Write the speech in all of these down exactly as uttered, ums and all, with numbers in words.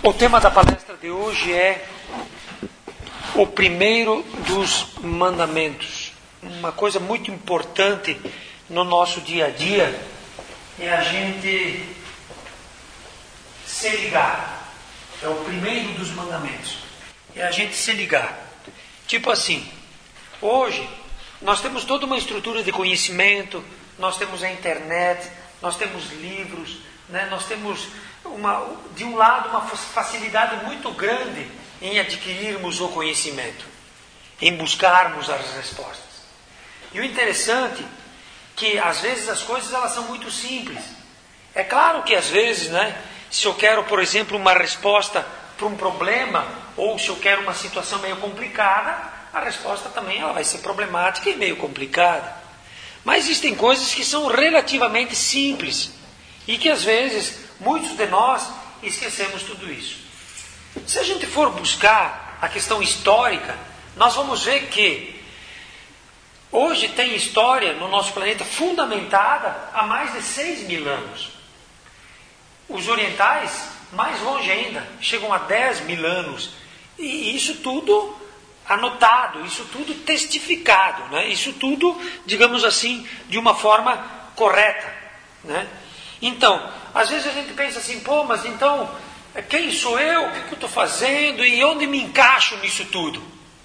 O tema da palestra de hoje é o primeiro dos mandamentos. Uma coisa muito importante no nosso dia a dia é a gente se ligar. É o primeiro dos mandamentos. É a gente se ligar. Tipo assim, hoje nós temos toda uma estrutura de conhecimento, nós temos a internet, nós temos livros, né? Nós temos uma, de um lado uma facilidade muito grande em adquirirmos o conhecimento, em buscarmos as respostas. E o interessante é que às vezes as coisas elas são muito simples. É claro que às vezes, né, se eu quero, por exemplo, uma resposta para um problema, ou se eu quero uma situação meio complicada, a resposta também ela vai ser problemática e meio complicada. Mas existem coisas que são relativamente simples e que às vezes muitos de nós esquecemos tudo isso. Se a gente for buscar a questão histórica, nós vamos ver que hoje tem história no nosso planeta fundamentada há mais de seis mil anos. Os orientais, mais longe ainda, chegam a dez mil anos. E isso tudo anotado, isso tudo testificado, né? Isso tudo, digamos assim, de uma forma correta, né? Então, às vezes a gente pensa assim, pô, mas então, quem sou eu? O que eu estou fazendo? E onde me encaixo nisso tudo?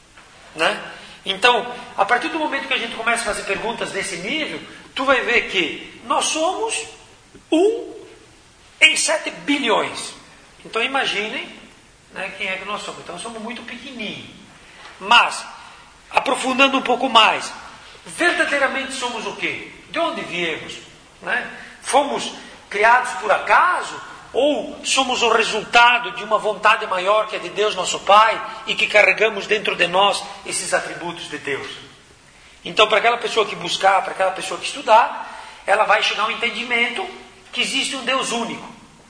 Né? Então, a partir do momento que a gente começa a fazer perguntas desse nível, tu vai ver que nós somos um em sete bilhões. Então imaginem, né, quem é que nós somos. Então nós somos muito pequenininhos. Mas, aprofundando um pouco mais, verdadeiramente somos o quê? De onde viemos? Né? Fomos criados por acaso? Ou somos o resultado de uma vontade maior que é de Deus nosso Pai e que carregamos dentro de nós esses atributos de Deus? Então, para aquela pessoa que buscar, para aquela pessoa que estudar, ela vai chegar ao entendimento que existe um Deus único.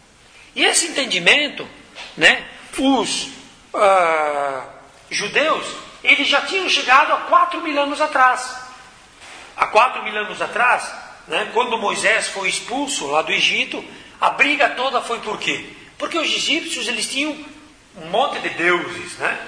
E esse entendimento, né, os uh, judeus, eles já tinham chegado há quatro mil anos atrás. Há quatro mil anos atrás, né, quando Moisés foi expulso lá do Egito, a briga toda foi por quê? Porque os egípcios eles tinham um monte de deuses, né?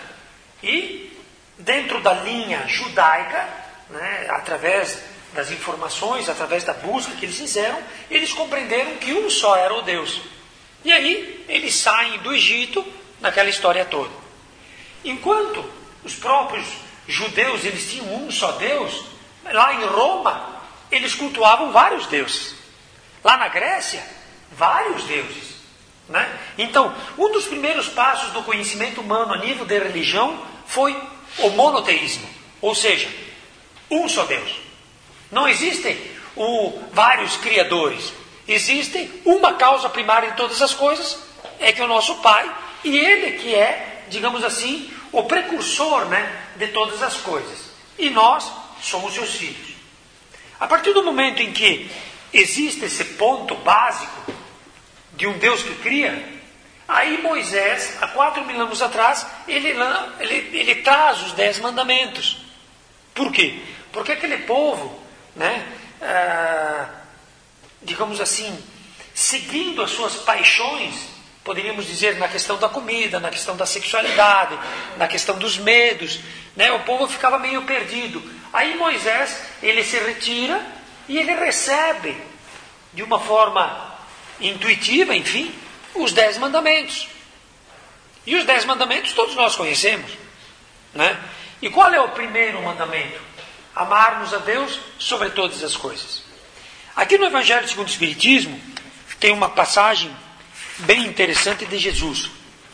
E dentro da linha judaica, né, através das informações, através da busca que eles fizeram, eles compreenderam que um só era o Deus. E aí eles saem do Egito naquela história toda. Enquanto os próprios judeus eles tinham um só Deus, lá em Roma eles cultuavam vários deuses. Lá na Grécia, vários deuses, né? Então, um dos primeiros passos do conhecimento humano a nível de religião foi o monoteísmo, ou seja, um só Deus. Não existem o, vários criadores, existe uma causa primária em todas as coisas, é que é o nosso Pai, e Ele que é, digamos assim, o precursor, né, de todas as coisas. E nós somos seus filhos. A partir do momento em que existe esse ponto básico de um Deus que cria, aí Moisés, há quatro mil anos atrás, ele, ele, ele traz os dez mandamentos. Por quê? Porque aquele povo, né, ah, digamos assim, seguindo as suas paixões, poderíamos dizer na questão da comida, na questão da sexualidade, na questão dos medos, né, o povo ficava meio perdido. Aí Moisés, ele se retira e ele recebe de uma forma intuitiva, enfim, os dez mandamentos. E os dez mandamentos todos nós conhecemos, né? E qual é o primeiro mandamento? Amarmos a Deus sobre todas as coisas. Aqui no Evangelho segundo o Espiritismo tem uma passagem bem interessante de Jesus.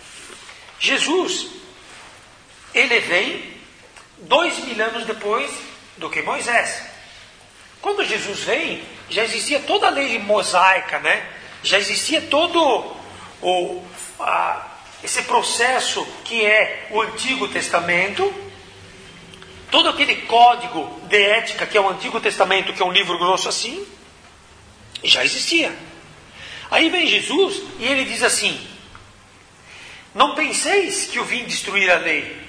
Jesus, ele vem dois mil anos depois do que Moisés. Quando Jesus vem, já existia toda a lei mosaica, né? Já existia todo o, a, esse processo que é o Antigo Testamento, todo aquele código de ética que é o Antigo Testamento, que é um livro grosso assim, já existia. Aí vem Jesus e ele diz assim: não penseis que eu vim destruir a lei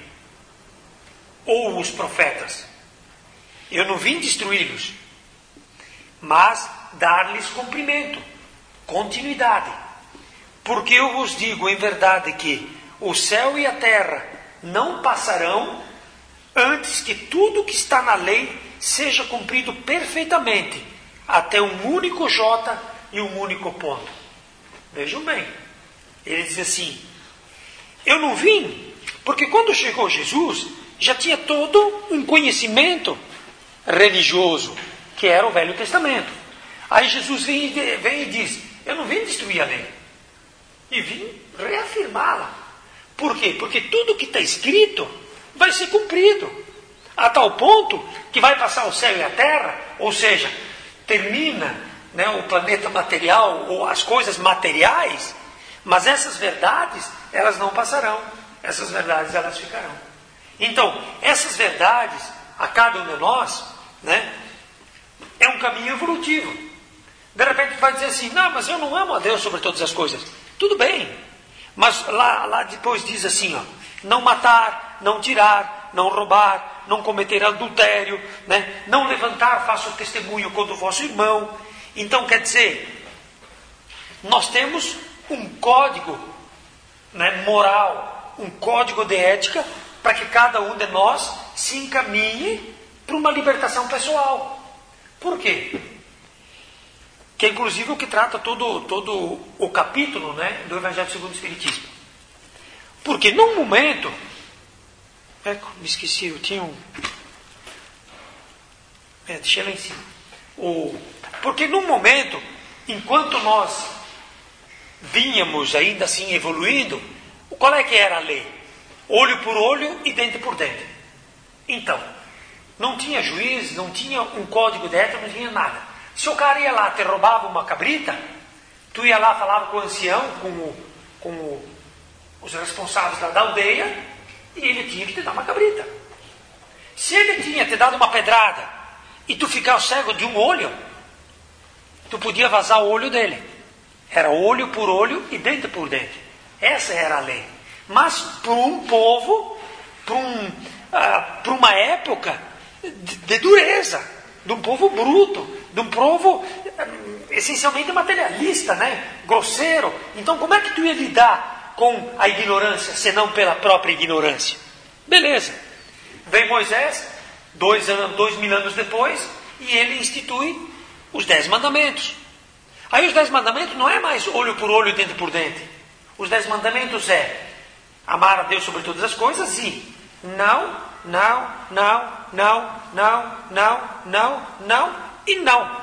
ou os profetas. Eu não vim destruí-los, mas dar-lhes cumprimento, continuidade. Porque eu vos digo em verdade que o céu e a terra não passarão antes que tudo que está na lei seja cumprido perfeitamente, até um único J e um único ponto. Vejam bem, ele diz assim, eu não vim, porque quando chegou Jesus, já tinha todo um conhecimento religioso, que era o Velho Testamento. Aí Jesus vem, vem e diz, eu não vim destruir a lei, e vim reafirmá-la. Por quê? Porque tudo que está escrito vai ser cumprido, a tal ponto que vai passar o céu e a terra, ou seja, termina, né, o planeta material, ou as coisas materiais, mas essas verdades, elas não passarão, essas verdades elas ficarão. Então, essas verdades, a cada um de nós, né, é um caminho evolutivo. De repente vai dizer assim, não, mas eu não amo a Deus sobre todas as coisas. Tudo bem, mas lá, lá depois diz assim, ó, não matar, não tirar, não roubar, não cometer adultério, né, não levantar falso testemunho contra o vosso irmão. Então quer dizer, nós temos um código, né, moral, um código de ética, para que cada um de nós se encaminhe para uma libertação pessoal. Por quê? Que é inclusive o que trata todo, todo o capítulo, né, do Evangelho segundo o Espiritismo. Porque num momento, é, me esqueci, eu tinha um... É, deixei lá em cima. O, porque num momento, enquanto nós vínhamos ainda assim evoluindo, qual é que era a lei? Olho por olho e dente por dente. Então, não tinha juiz, não tinha um código de ética, não tinha nada. Se o cara ia lá, te roubava uma cabrita, tu ia lá, falava com o ancião, com, o, com o, os responsáveis da, da aldeia, e ele tinha que te dar uma cabrita. Se ele tinha te dado uma pedrada, e tu ficar cego de um olho, tu podia vazar o olho dele. Era olho por olho e dente por dente. Essa era a lei. Mas para um povo, para um, uh, para uma época de, de dureza, de um povo bruto, de um povo uh, essencialmente materialista, né? Grosseiro. Então como é que tu ia lidar com a ignorância, senão pela própria ignorância? Beleza. Vem Moisés, dois, anos, dois mil anos depois, e ele institui os dez mandamentos. Aí os dez mandamentos não é mais olho por olho, dente por dente. Os dez mandamentos é amar a Deus sobre todas as coisas e não, não, não, não, não, não, não, não e não.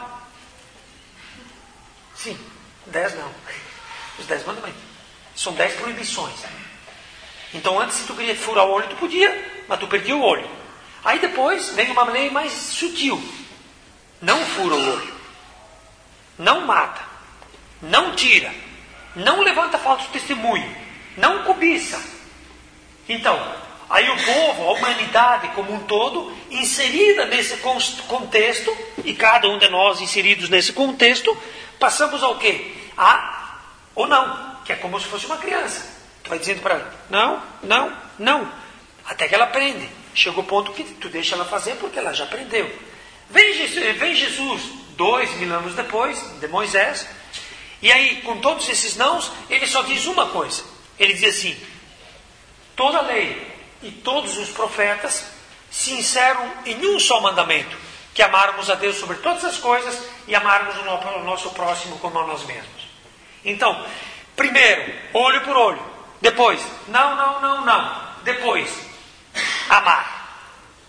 Sim, dez não. Os dez mandamentos. São dez proibições. Então antes, se tu queria furar o olho, tu podia, mas tu perdia o olho. Aí depois vem uma lei mais sutil. Não fura o olho. Não mata. Não tira. Não levanta falso testemunho. Não cobiça. Então, aí o povo, a humanidade como um todo, inserida nesse contexto, e cada um de nós inseridos nesse contexto, passamos ao quê? A ou não, que é como se fosse uma criança. Tu vai dizendo para ela, não, não, não, até que ela aprende. Chega o ponto que tu deixa ela fazer porque ela já aprendeu. Vem Jesus, vem Jesus dois mil anos depois, de Moisés, e aí, com todos esses nãos, ele só diz uma coisa. Ele diz assim, toda a lei e todos os profetas se encerram em um só mandamento, que amarmos a Deus sobre todas as coisas e amarmos o nosso próximo como a nós mesmos. Então, primeiro, olho por olho. Depois, não, não, não, não. Depois, amar.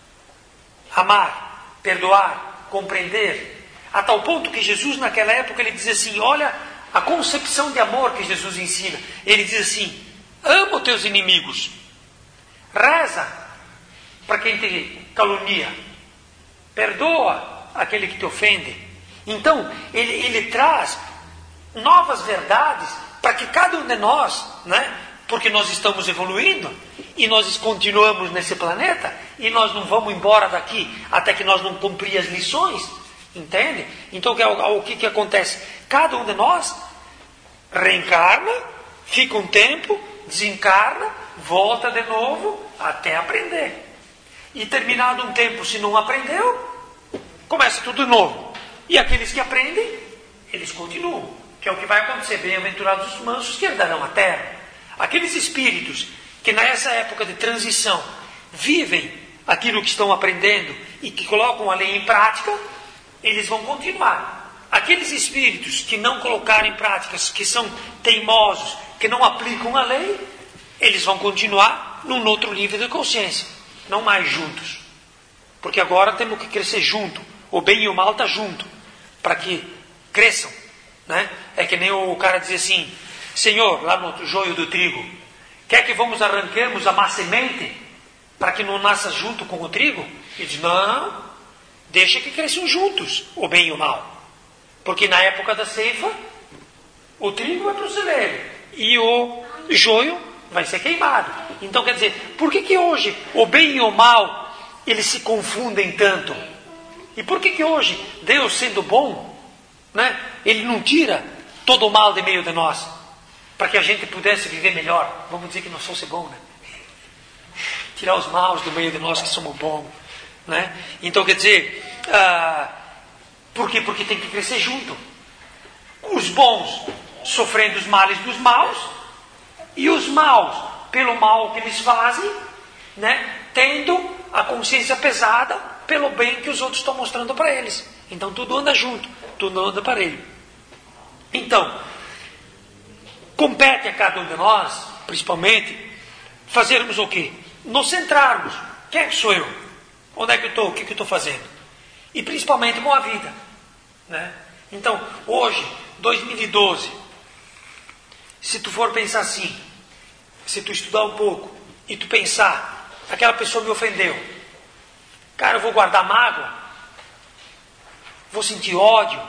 Amar, perdoar, compreender. A tal ponto que Jesus, naquela época, ele diz assim, olha a concepção de amor que Jesus ensina. Ele diz assim, ama os teus inimigos. Reza para quem te calunia. Perdoa aquele que te ofende. Então, ele, ele traz novas verdades para que cada um de nós, né, porque nós estamos evoluindo e nós continuamos nesse planeta e nós não vamos embora daqui até que nós não cumprir as lições, entende? Então o que, que acontece? Cada um de nós reencarna, fica um tempo, desencarna, volta de novo até aprender. E terminado um tempo, se não aprendeu, começa tudo de novo. E aqueles que aprendem, eles continuam. que é o que vai acontecer. Bem-aventurados os mansos que herdarão a terra. Aqueles espíritos que nessa época de transição vivem aquilo que estão aprendendo e que colocam a lei em prática, eles vão continuar. Aqueles espíritos que não colocaram em prática, que são teimosos, que não aplicam a lei, eles vão continuar num outro nível de consciência, não mais juntos. Porque agora temos que crescer junto. O bem e o mal estão junto, para que cresçam. Né? É que nem o cara dizer assim: Senhor, lá no joio do trigo, quer que vamos arranquemos a má semente para que não nasça junto com o trigo? Ele diz: não, deixa que cresçam juntos, o bem e o mal. Porque na época da ceifa, o trigo vai para o celeiro e o joio vai ser queimado. Então quer dizer, por que que hoje o bem e o mal eles se confundem tanto? E por que que hoje Deus, sendo bom, né, Ele não tira todo o mal de meio de nós, para que a gente pudesse viver melhor? Vamos dizer que nós fosse bom, né? Tirar os maus do meio de nós que somos bons, né? Então quer dizer, ah, por quê? Porque tem que crescer junto. Os bons sofrendo os males dos maus, e os maus, pelo mal que eles fazem, né, tendo a consciência pesada pelo bem que os outros estão mostrando para eles. Então tudo anda junto, tudo anda para ele. Então, compete a cada um de nós, principalmente, fazermos o quê? Nos centrarmos. Quem é que sou eu? Onde é que eu estou? O que, que eu estou fazendo? E principalmente com a vida. Né? Então, hoje, dois mil e doze, se tu for pensar assim, se tu estudar um pouco e tu pensar, aquela pessoa me ofendeu, cara, eu vou guardar mágoa? Vou sentir ódio?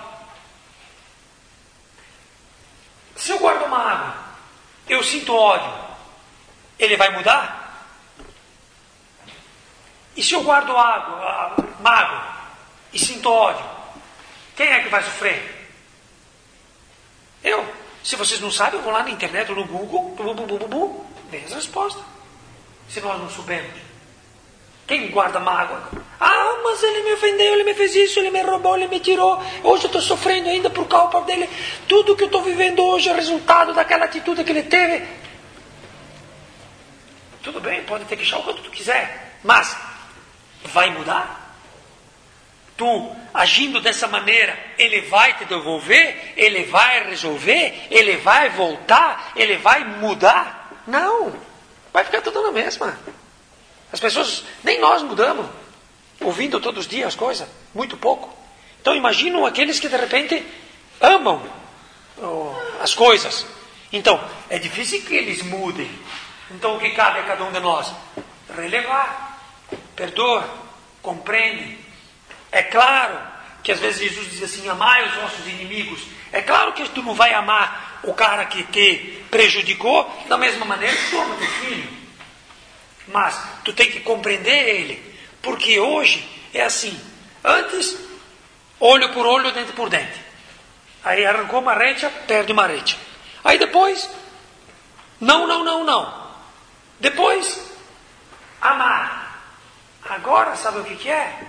Se eu guardo mágoa, eu sinto ódio, ele vai mudar? E se eu guardo água, mágoa e sinto ódio, quem é que vai sofrer? Eu. Se vocês não sabem, eu vou lá na internet ou no Google, bum, bum, bum, bum, bum, vem as respostas. Se nós não soubermos. Quem guarda mágoa? Ah, mas ele me ofendeu, ele me fez isso, ele me roubou, ele me tirou. Hoje eu estou sofrendo ainda por causa dele. Tudo que eu estou vivendo hoje é resultado daquela atitude que ele teve. Tudo bem, pode ter que achar o quanto tu quiser. Mas, vai mudar? Tu, agindo dessa maneira, ele vai te devolver? Ele vai resolver? Ele vai voltar? Ele vai mudar? Não. Vai ficar tudo na mesma. As pessoas, nem nós mudamos, ouvindo todos os dias as coisas, muito pouco. Então imaginam aqueles que de repente amam oh, as coisas. Então, é difícil que eles mudem. Então o que cabe a cada um de nós? Relevar, perdoa, compreende. É claro que às vezes Jesus diz assim: amai os vossos inimigos. É claro que tu não vai amar o cara que te prejudicou da mesma maneira que tu ama teu filho. Mas tu tem que compreender ele. Porque hoje é assim. Antes, olho por olho, dente por dente. Aí arrancou uma recha, perde uma recha. Aí depois, não, não, não, não. Depois, amar. Agora, sabe o que que é?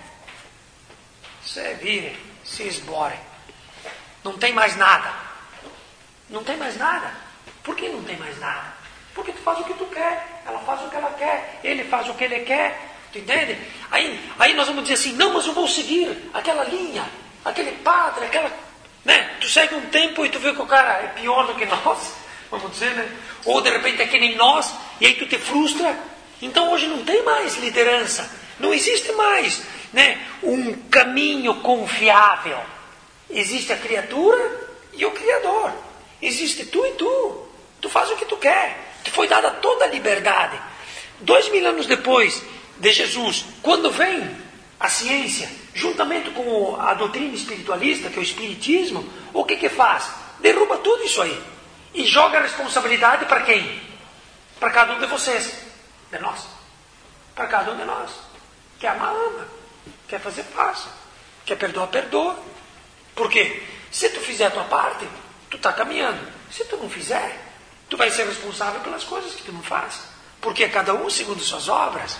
Se vire, se esbore. Não tem mais nada. Não tem mais nada. Por que não tem mais nada? Porque tu faz o que tu quer, ela faz o que ela quer, ele faz o que ele quer. Tu entende? Aí, aí nós vamos dizer assim: não, mas eu vou seguir aquela linha, aquele padre, aquela... Né? Tu segue um tempo e tu vê que o cara é pior do que nós, vamos dizer, né? Ou de repente é que nem nós, e aí tu te frustra. Então hoje não tem mais liderança. Não existe mais, né, um caminho confiável. Existe a criatura e o Criador. Existe tu e tu. Tu faz o que tu quer. Te foi dada toda a liberdade. Dois mil anos depois de Jesus, quando vem a ciência, juntamente com a doutrina espiritualista, que é o espiritismo, o que que faz? Derruba tudo isso aí. E joga a responsabilidade para quem? Para cada um de vocês. De nós. Para cada um de nós. Quer amar, ama. Quer fazer, faça. Quer perdoar, perdoa. Por quê? Se tu fizer a tua parte, tu está caminhando. Se tu não fizer, tu vai ser responsável pelas coisas que tu não faz. Porque cada um segundo suas obras.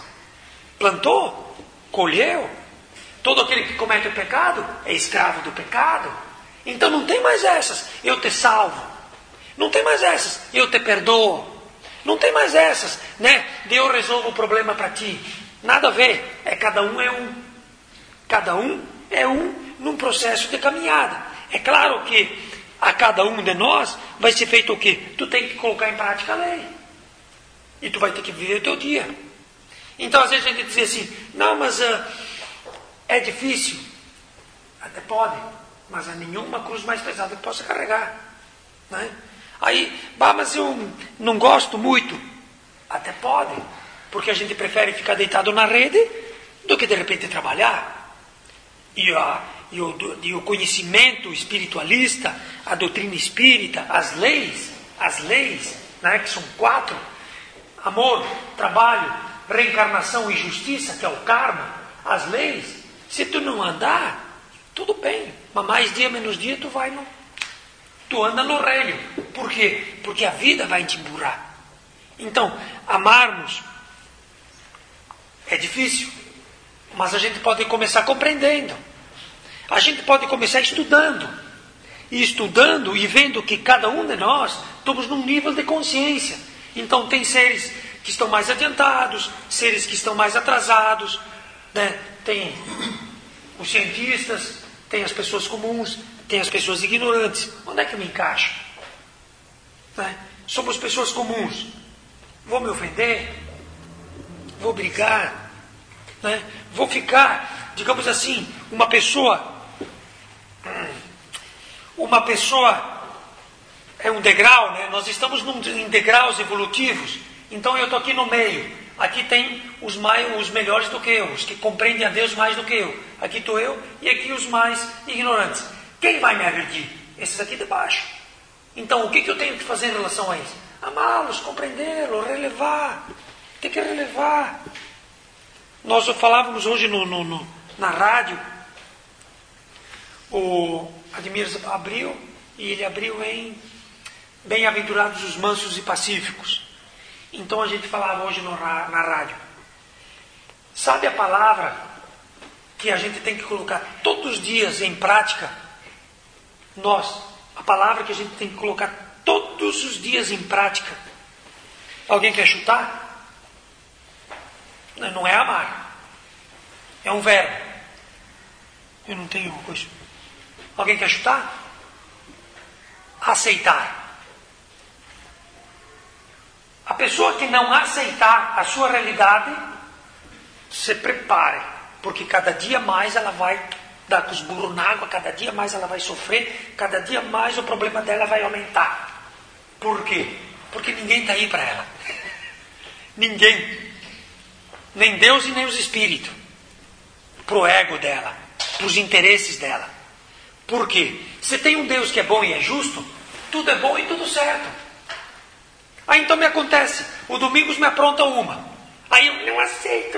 Plantou, colheu. Todo aquele que comete o pecado é escravo do pecado. Então não tem mais essas, eu te salvo. Não tem mais essas, eu te perdoo. Não tem mais essas, né? De eu resolvo o problema para ti. Nada a ver, é cada um é um. Cada um é um num processo de caminhada. É claro que a cada um de nós vai ser feito o quê? Tu tem que colocar em prática a lei. E tu vai ter que viver o teu dia. Então às vezes a gente diz assim, não, mas uh, é difícil. Até pode, mas há nenhuma cruz mais pesada que possa carregar. Né? Aí, bah, mas eu não gosto muito. Até pode, porque a gente prefere ficar deitado na rede do que de repente trabalhar. E, a, e, o, e o conhecimento espiritualista, a doutrina espírita, as leis, as leis, né, que são quatro, amor, trabalho, reencarnação e justiça, que é o karma, as leis, se tu não andar, tudo bem, mas mais dia, menos dia, tu vai no... Tu anda no relho. Por quê? Porque a vida vai te emburrar. Então, amarmos é difícil, mas a gente pode começar compreendendo. A gente pode começar estudando. E estudando e vendo que cada um de nós estamos num nível de consciência. Então tem seres que estão mais adiantados, seres que estão mais atrasados, né? Tem os cientistas, tem as pessoas comuns, tem as pessoas ignorantes. Onde é que eu me encaixo? Né? Somos pessoas comuns. Vou me ofender? Vou brigar? Né? Vou ficar, digamos assim, uma pessoa... Uma pessoa é um degrau, né? Nós estamos num, em degraus evolutivos. Então eu estou aqui no meio. Aqui tem os, mais, os melhores do que eu, os que compreendem a Deus mais do que eu. Aqui estou eu e aqui os mais ignorantes. Quem vai me agredir? Esses aqui de baixo. Então o que, que eu tenho que fazer em relação a isso? Amá-los, compreendê-los, relevar. Tem que relevar. Nós falávamos hoje no, no, no, na rádio. O Ademir abriu e ele abriu em Bem-aventurados os mansos e pacíficos. Então a gente falava hoje no, na rádio. Sabe a palavra que a gente tem que colocar todos os dias em prática? Nós, a palavra que a gente tem que colocar todos os dias em prática. Alguém quer chutar? Não é amar. É um verbo. Eu não tenho coisa. Alguém quer chutar? Aceitar. A pessoa que não aceitar a sua realidade, se prepare, porque cada dia mais ela vai dar com os burros na água, cada dia mais ela vai sofrer, cada dia mais o problema dela vai aumentar. Por quê? Porque ninguém está aí para ela. Ninguém. Nem Deus e nem os espíritos. Para o ego dela, para os interesses dela. Por quê? Se tem um Deus que é bom e é justo, tudo é bom e tudo certo. Aí então me acontece, o Domingos me apronta uma. Aí eu não aceito.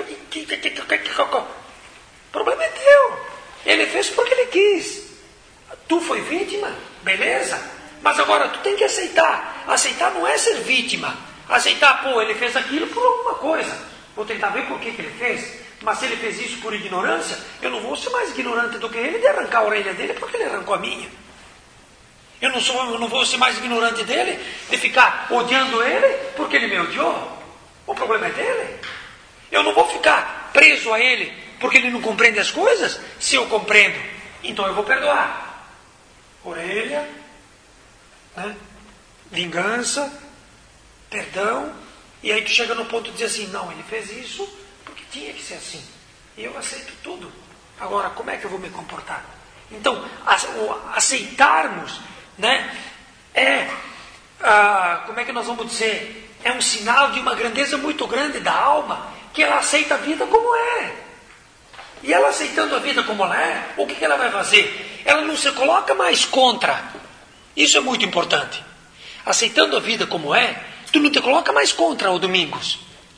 O problema é teu. Ele fez porque ele quis. Tu foi vítima, beleza. Mas agora tu tem que aceitar. Aceitar não é ser vítima. Aceitar, pô, ele fez aquilo por alguma coisa. Vou tentar ver por que, que ele fez. Mas se ele fez isso por ignorância, eu não vou ser mais ignorante do que ele de arrancar a orelha dele porque ele arrancou a minha. Eu não, sou, eu não vou ser mais ignorante dele, de ficar odiando ele porque ele me odiou. O problema é dele. Eu não vou ficar preso a ele porque ele não compreende as coisas. Se eu compreendo, então eu vou perdoar. Orelha, né? Vingança, perdão. E aí tu chega no ponto de dizer assim, não, ele fez isso porque tinha que ser assim. E eu aceito tudo. Agora, como é que eu vou me comportar? Então, aceitarmos... Né? É, ah, como é que nós vamos dizer? É um sinal de uma grandeza muito grande da alma, que ela aceita a vida como é. E ela aceitando a vida como ela é, o que, que ela vai fazer? Ela não se coloca mais contra. Isso é muito importante. Aceitando a vida como é, tu não te coloca mais contra, o Domingos.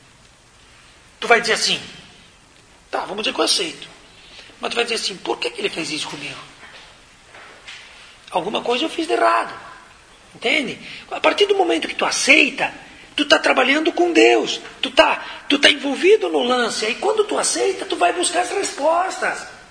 Tu vai dizer assim, tá, vamos dizer que eu aceito. Mas tu vai dizer assim, por que, que ele fez isso comigo? Alguma coisa eu fiz de errado. Entende? A partir do momento que tu aceita, tu está trabalhando com Deus. Tu está tu tá envolvido no lance. Aí quando tu aceita, tu vai buscar as respostas.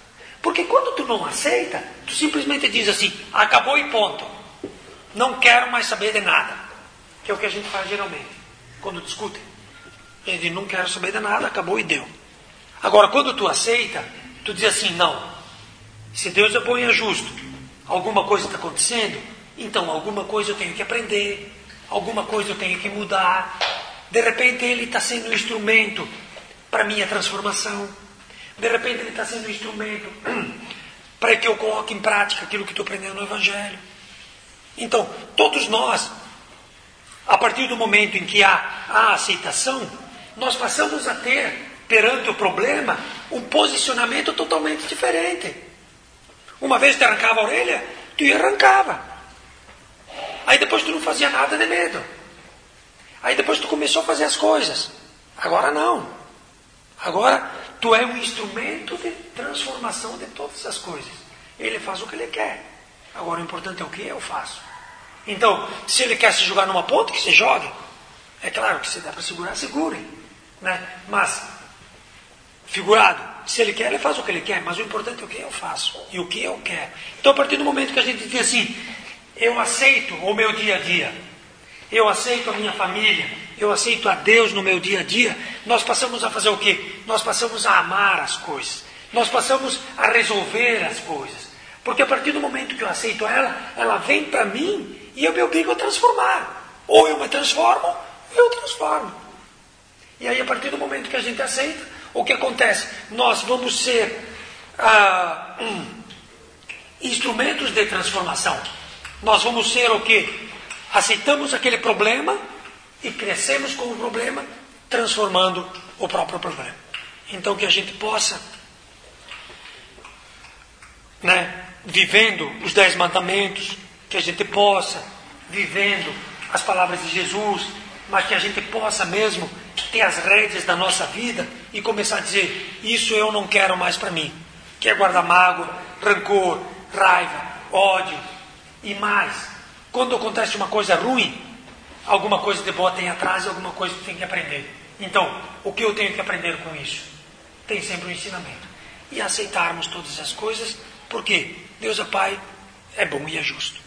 Porque quando tu não aceita, tu simplesmente diz assim, acabou e ponto. Não quero mais saber de nada. Que é o que a gente faz geralmente, quando discute. A gente diz, não quero saber de nada, acabou e deu. Agora, quando tu aceita, tu diz assim, não. Se Deus é bom e é justo, alguma coisa está acontecendo, então alguma coisa eu tenho que aprender, alguma coisa eu tenho que mudar. De repente ele está sendo um instrumento para a minha transformação. De repente ele está sendo um instrumento para que eu coloque em prática aquilo que estou aprendendo no Evangelho. Então, todos nós, a partir do momento em que há a aceitação, nós passamos a ter, perante o problema, um posicionamento totalmente diferente. Uma vez te arrancava a orelha, tu ia arrancava. Aí depois tu não fazia nada de medo. Aí depois tu começou a fazer as coisas. Agora não. Agora tu é um instrumento de transformação de todas as coisas. Ele faz o que ele quer. Agora o importante é o que eu faço. Então, se ele quer se jogar numa ponta, que se jogue. É claro que se dá para segurar, segure. Né? Mas, figurado, se ele quer, ele faz o que ele quer. Mas o importante é o que eu faço. E o que eu quero. Então, a partir do momento que a gente diz assim, eu aceito o meu dia a dia. Eu aceito a minha família. Eu aceito a Deus no meu dia a dia. Nós passamos a fazer o quê? Nós passamos a amar as coisas. Nós passamos a resolver as coisas. Porque a partir do momento que eu aceito ela, ela vem para mim e eu me obrigo a transformar. Ou eu me transformo, ou eu transformo. E aí, a partir do momento que a gente aceita, o que acontece? Nós vamos ser ah, hum, instrumentos de transformação. Nós vamos ser o quê? Aceitamos aquele problema e crescemos com o problema, transformando o próprio problema. Então, que a gente possa, né, vivendo os dez mandamentos, que a gente possa, vivendo as palavras de Jesus, mas que a gente possa mesmo ter as rédeas da nossa vida e começar a dizer, isso eu não quero mais para mim. Que é guardar mágoa, rancor, raiva, ódio e mais. Quando acontece uma coisa ruim, alguma coisa de boa tem atrás e alguma coisa que tem que aprender. Então, o que eu tenho que aprender com isso? Tem sempre um ensinamento. E aceitarmos todas as coisas, porque Deus é Pai, é bom e é justo.